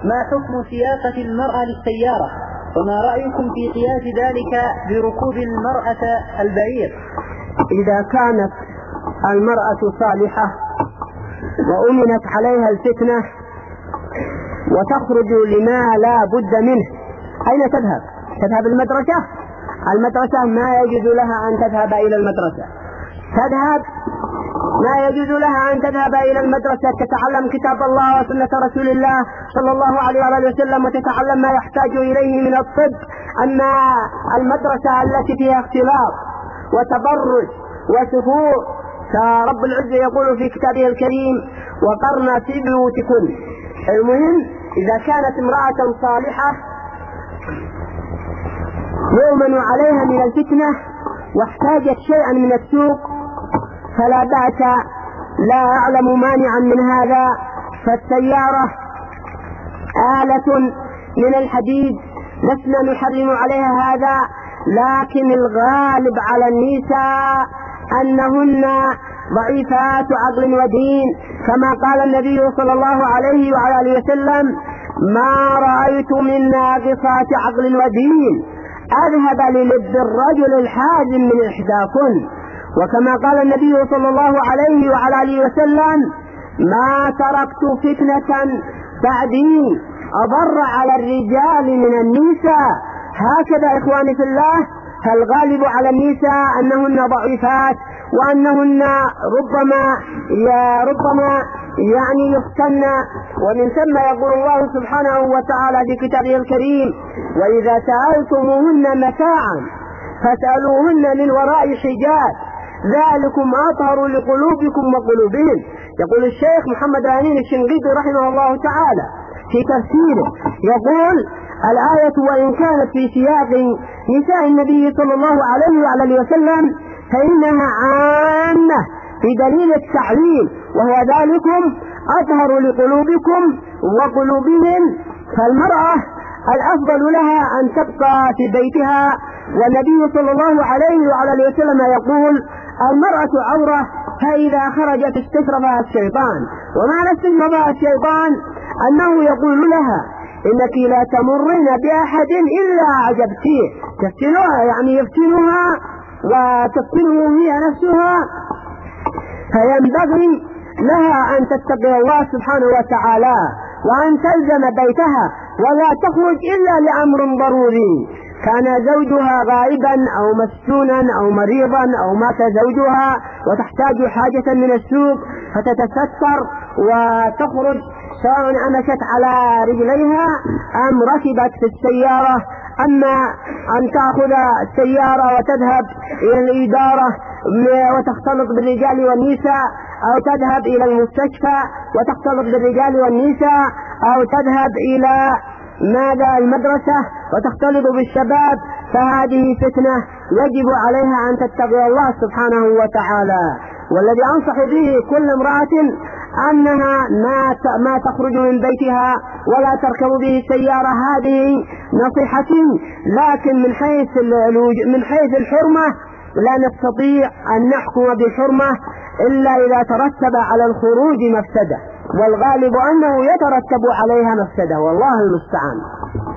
ما حكم سياقة المرأة للسيارة؟ وما رأيكم في قياس ذلك بركوب المرأة البعير؟ إذا كانت المرأة صالحة وأمنت عليها الفتنة وتخرج لما لا بد منه، أين تذهب؟ تذهب المدرسة؟ المدرسة ما يجوز لها أن تذهب إلى المدرسة. ما يجوز لها أن تذهب إلى المدرسة تتعلم كتاب الله وسنة رسول الله صلى الله عليه وسلم وتتعلم ما يحتاج إليه من الطب. أما المدرسة التي فيها اختلاط وتبرج وسفور، فرب العزة يقول في كتابه الكريم: وقرنا في بيوتكن. المهم إذا كانت امرأة صالحة يؤمن عليها من الفتنة واحتاجت شيئا من السوق فلا بأس، لا أعلم مانعا من هذا. فالسيارة آلة من الحديد لسنا نحرم عليها هذا، لكن الغالب على النساء أنهن ضعيفات عقل ودين، كما قال النبي صلى الله عليه وآله وسلم: ما رأيت من ناقصات عقل ودين أذهب للب الرجل الحازم من إحداكن. وكما قال النبي صلى الله عليه وآله وسلم: ما تركت فتنة بعدي أضر على الرجال من النساء. هكذا إخواني في الله، فالغالب على النساء أنهن ضعيفات وأنهن ربما يعني يفتن. ومن ثم يقول الله سبحانه وتعالى في كتابه الكريم: وإذا سألتموهن متاعا فاسألوهن من وراء حجاب ذلكم أطهر لقلوبكم وقلوبهم. يقول الشيخ محمد الأمين الشنقيطي رحمه الله تعالى في تفسيره، يقول: الآية وإن كانت في سياق نساء النبي صلى الله عليه وآله وسلم فإنها عامة في دليل التعليم، وهو ذلكم أطهر لقلوبكم وقلوبهم. فالمرأة الأفضل لها أن تبقى في بيتها، والنبي صلى الله عليه وآله وسلم يقول: المرأة عورة فإذا خرجت استشرفها الشيطان. ومعنى استشرفها الشيطان أنه يقول لها: إنك لا تمرين بأحد إلا أعجبتيه. تفتنها يعني يفتنها وتفتنه هي نفسها، فينبغي لها أن تتقي الله سبحانه وتعالى وأن تلزم بيتها ولا تخرج إلا لأمر ضروري، كان زوجها غائبا أو مسجونا أو مريضا أو مات زوجها وتحتاج حاجة من السوق فتتستر وتخرج، سواء أمشت على رجليها أم ركبت في السيارة. أما أن تأخذ السيارة وتذهب إلى الإدارة وتختلط بالرجال والنساء، أو تذهب إلى المستشفى وتختلط بالرجال والنساء، أو تذهب إلى المدرسة وتختلط بالشباب، فهذه فتنة يجب عليها أن تتقي الله سبحانه وتعالى. والذي أنصح به كل امرأة أنها ما تخرج من بيتها ولا تركب به السيارة، هذه نصيحتي. لكن من حيث الحرمة لا نستطيع أن نحكم بالحرمة إلا إذا ترتب على الخروج مفسدة، والغالب أنه يترتب عليها مفسدة، والله المستعان.